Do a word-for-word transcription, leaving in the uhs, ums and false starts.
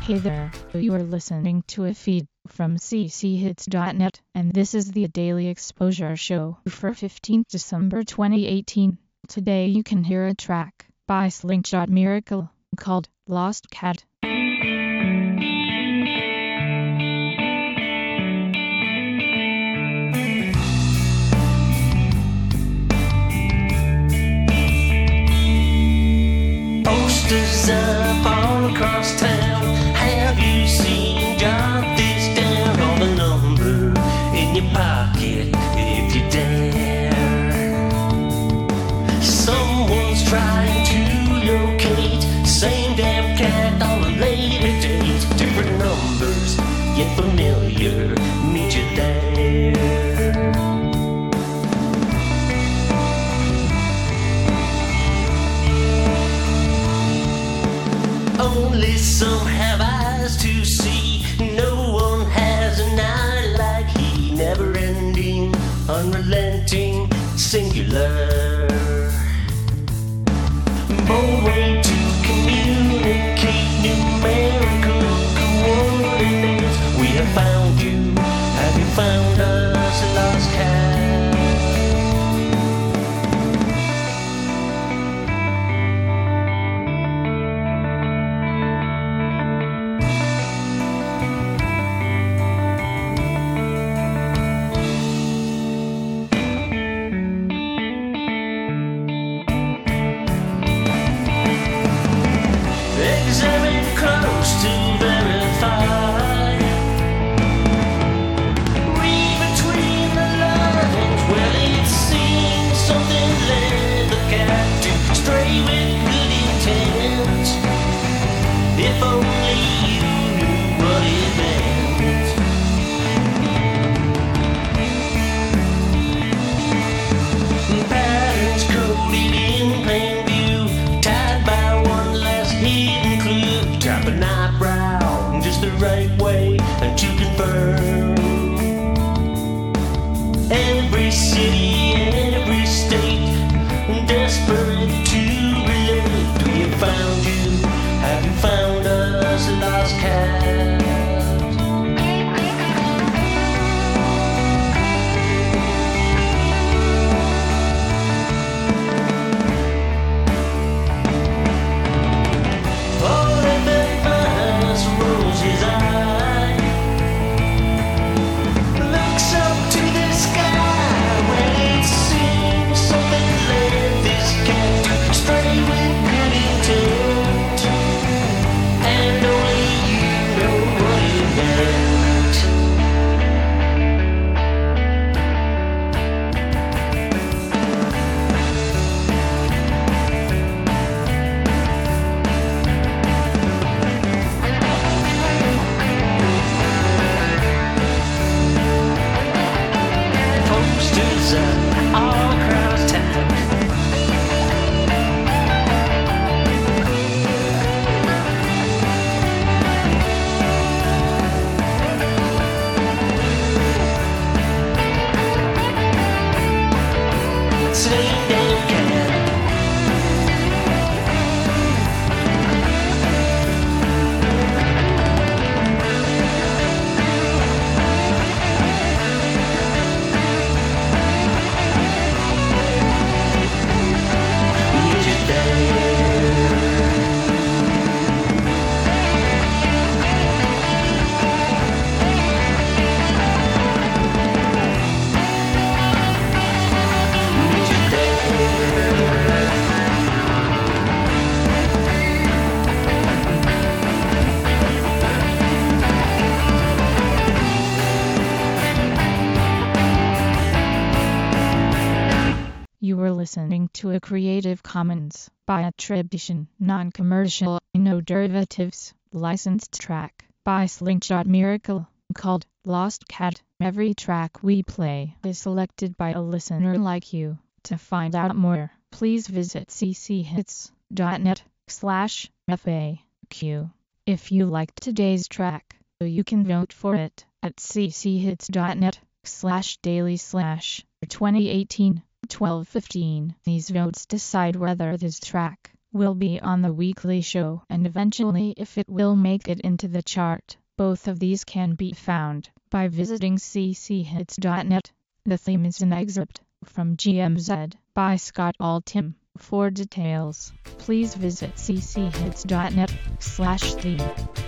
Hey there, you are listening to a feed from c c hits dot net, and this is the Daily Exposure Show for fifteenth December twenty eighteen. Today you can hear a track by Slingshot Miracle called Lost Cat. Posters up all across town. Have you seen? Jot this down on the number in your pocket if you dare. Someone's trying to locate same damn cat on a later date. Different numbers, yet familiar. Meet you there. Only some have eyes to see. No one has an eye like he. Never ending, unrelenting, singular. Bold way to communicate numerical coordinates. We have found you. Have you found us, lost cat? Examine close to verify. Read between the lines. Well, it seems something led the cat to stray with good intent. If only you knew what it meant. Patterns coded in plain view, tied by one last hidden clue. Tap an eyebrow just the right way and to confirm. Every city, every state, desperate to relate. We have found you. Have you found us, lost cat? All across town. Same damn cat. You were listening to a Creative Commons by attribution, non-commercial, no derivatives, licensed track by Slingshot Miracle called Lost Cat. Every track we play is selected by a listener like you. To find out more, please visit c c hits dot net slash F A Q. If you liked today's track, you can vote for it at c c hits dot net slash daily slash twenty eighteen twelve fifteen. These votes decide whether this track will be on the weekly show, and eventually if it will make it into the chart. Both of these can be found by visiting c c hits dot net. The theme is an excerpt from G M Z by Scott Altham. For details, please visit c c hits dot net slash theme.